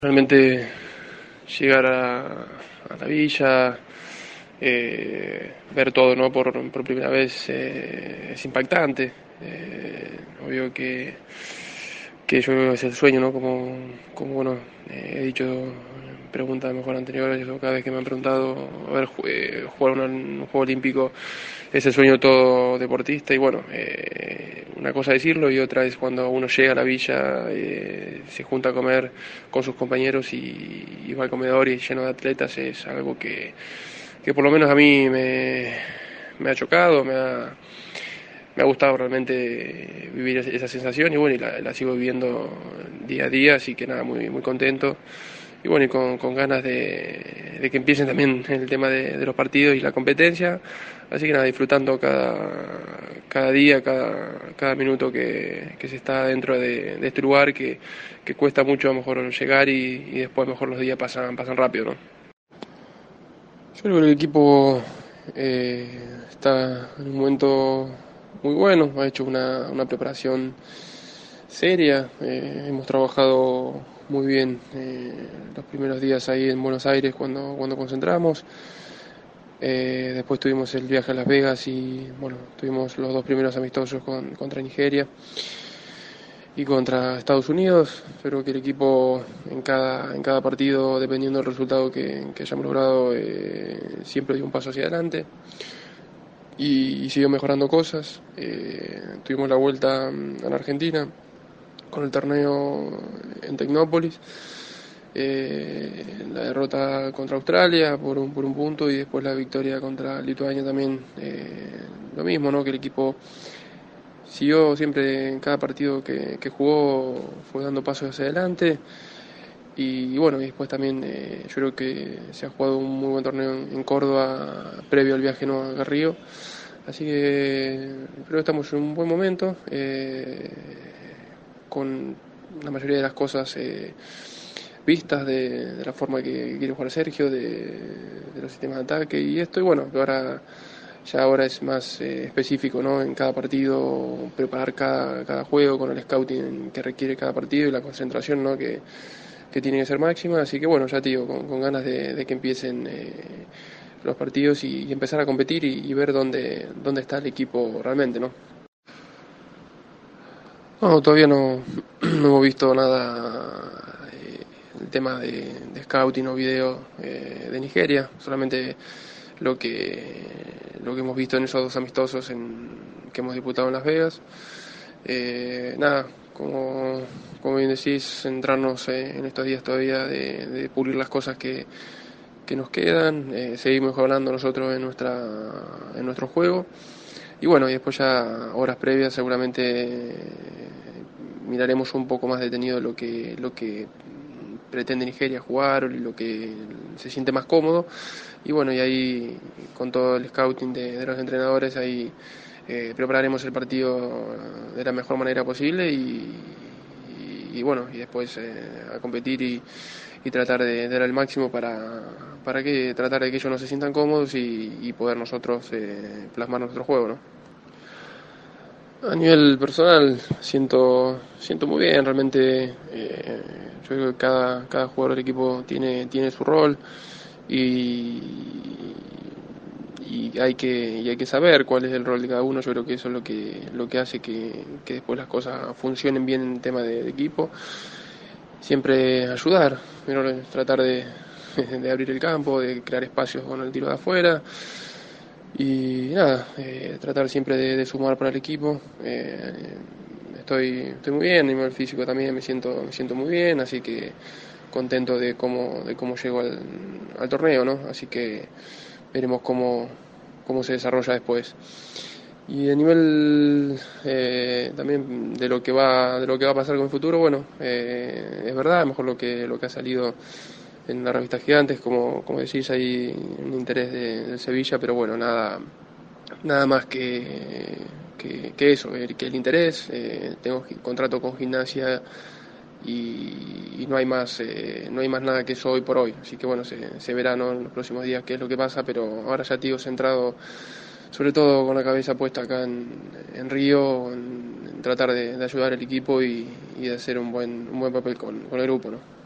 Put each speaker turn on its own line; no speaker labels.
Realmente llegar a la villa, ver todo, ¿no? por primera vez es impactante. Obvio que yo es el sueño, ¿no? Como bueno, he dicho en preguntas a lo mejor anteriores, o cada vez que me han preguntado, a ver, jugar un juego olímpico es el sueño de todo deportista. Y bueno, una cosa es decirlo y otra es cuando uno llega a la villa, se junta a comer con sus compañeros y va al comedor y lleno de atletas. Es algo que por lo menos a mí me ha chocado, me ha gustado realmente vivir esa sensación. Y bueno, y la sigo viviendo día a día, así que nada, muy contento. Y bueno, y con ganas de que empiecen también el tema de los partidos y la competencia. Así que nada, disfrutando cada día, cada minuto que se está dentro de este lugar, que cuesta mucho a lo mejor llegar y después a lo mejor los días pasan rápido, ¿no? Yo creo que el equipo está en un momento muy bueno, ha hecho una preparación seria, hemos trabajado muy bien los primeros días ahí en Buenos Aires cuando concentramos. Después tuvimos el viaje a Las Vegas y bueno, tuvimos los dos primeros amistosos contra Nigeria y contra Estados Unidos. Creo que el equipo en cada partido, dependiendo del resultado que hayamos logrado, siempre dio un paso hacia adelante y siguió mejorando cosas. Tuvimos la vuelta a la Argentina con el torneo en Tecnópolis. La derrota contra Australia por un punto y después la victoria contra Lituania también, lo mismo, ¿no? Que el equipo siguió siempre en cada partido que jugó, fue dando pasos hacia adelante. Y bueno, y después también yo creo que se ha jugado un muy buen torneo en Córdoba previo al viaje, ¿no?, a Río. Así que creo que estamos en un buen momento, con la mayoría de las cosas vistas de la forma que quiere jugar Sergio, de los sistemas de ataque y esto. Y bueno, ahora es más específico, ¿no? En cada partido, preparar cada juego con el scouting que requiere cada partido y la concentración, ¿no?, que tiene que ser máxima. Así que bueno, ya te digo, con ganas de que empiecen los partidos y empezar a competir y ver dónde está el equipo realmente, ¿no? No, todavía no hemos visto nada, el tema de scouting o video de Nigeria, solamente lo que hemos visto en esos dos amistosos que hemos disputado en Las Vegas. Nada, como bien decís, centrarnos en estos días todavía de pulir las cosas que nos quedan, seguir mejorando nosotros en nuestro juego. Y bueno, y después ya horas previas seguramente miraremos un poco más detenido lo que pretende Nigeria jugar, lo que se siente más cómodo. Y bueno, y ahí con todo el scouting de los entrenadores, ahí prepararemos el partido de la mejor manera posible y bueno, y después a competir y tratar de dar el máximo para que tratar de que ellos no se sientan cómodos y poder nosotros plasmar nuestro juego, ¿no? A nivel personal siento muy bien, realmente yo creo que cada jugador del equipo tiene su rol y, y hay que saber cuál es el rol de cada uno. Yo creo que eso es lo que hace que después las cosas funcionen bien en tema de equipo. Siempre ayudar, pero tratar de abrir el campo, de crear espacios con el tiro de afuera. Y nada, tratar siempre de sumar para el equipo. Estoy muy bien, a nivel físico también me siento muy bien, así que contento de cómo llego al torneo, ¿no? Así que veremos cómo se desarrolla después. Y a nivel también de lo que va a pasar con el futuro, bueno, es verdad, a lo mejor lo que ha salido en la revista Gigantes, como decís, hay un interés del Sevilla, pero bueno, nada más que eso, que el interés. Tengo contrato con Gimnasia y no hay más nada que eso hoy por hoy. Así que bueno, se verá, ¿no?, en los próximos días qué es lo que pasa, pero ahora ya, tío, centrado sobre todo con la cabeza puesta acá en Río, en tratar de ayudar al equipo y de hacer un buen papel con el grupo, ¿no?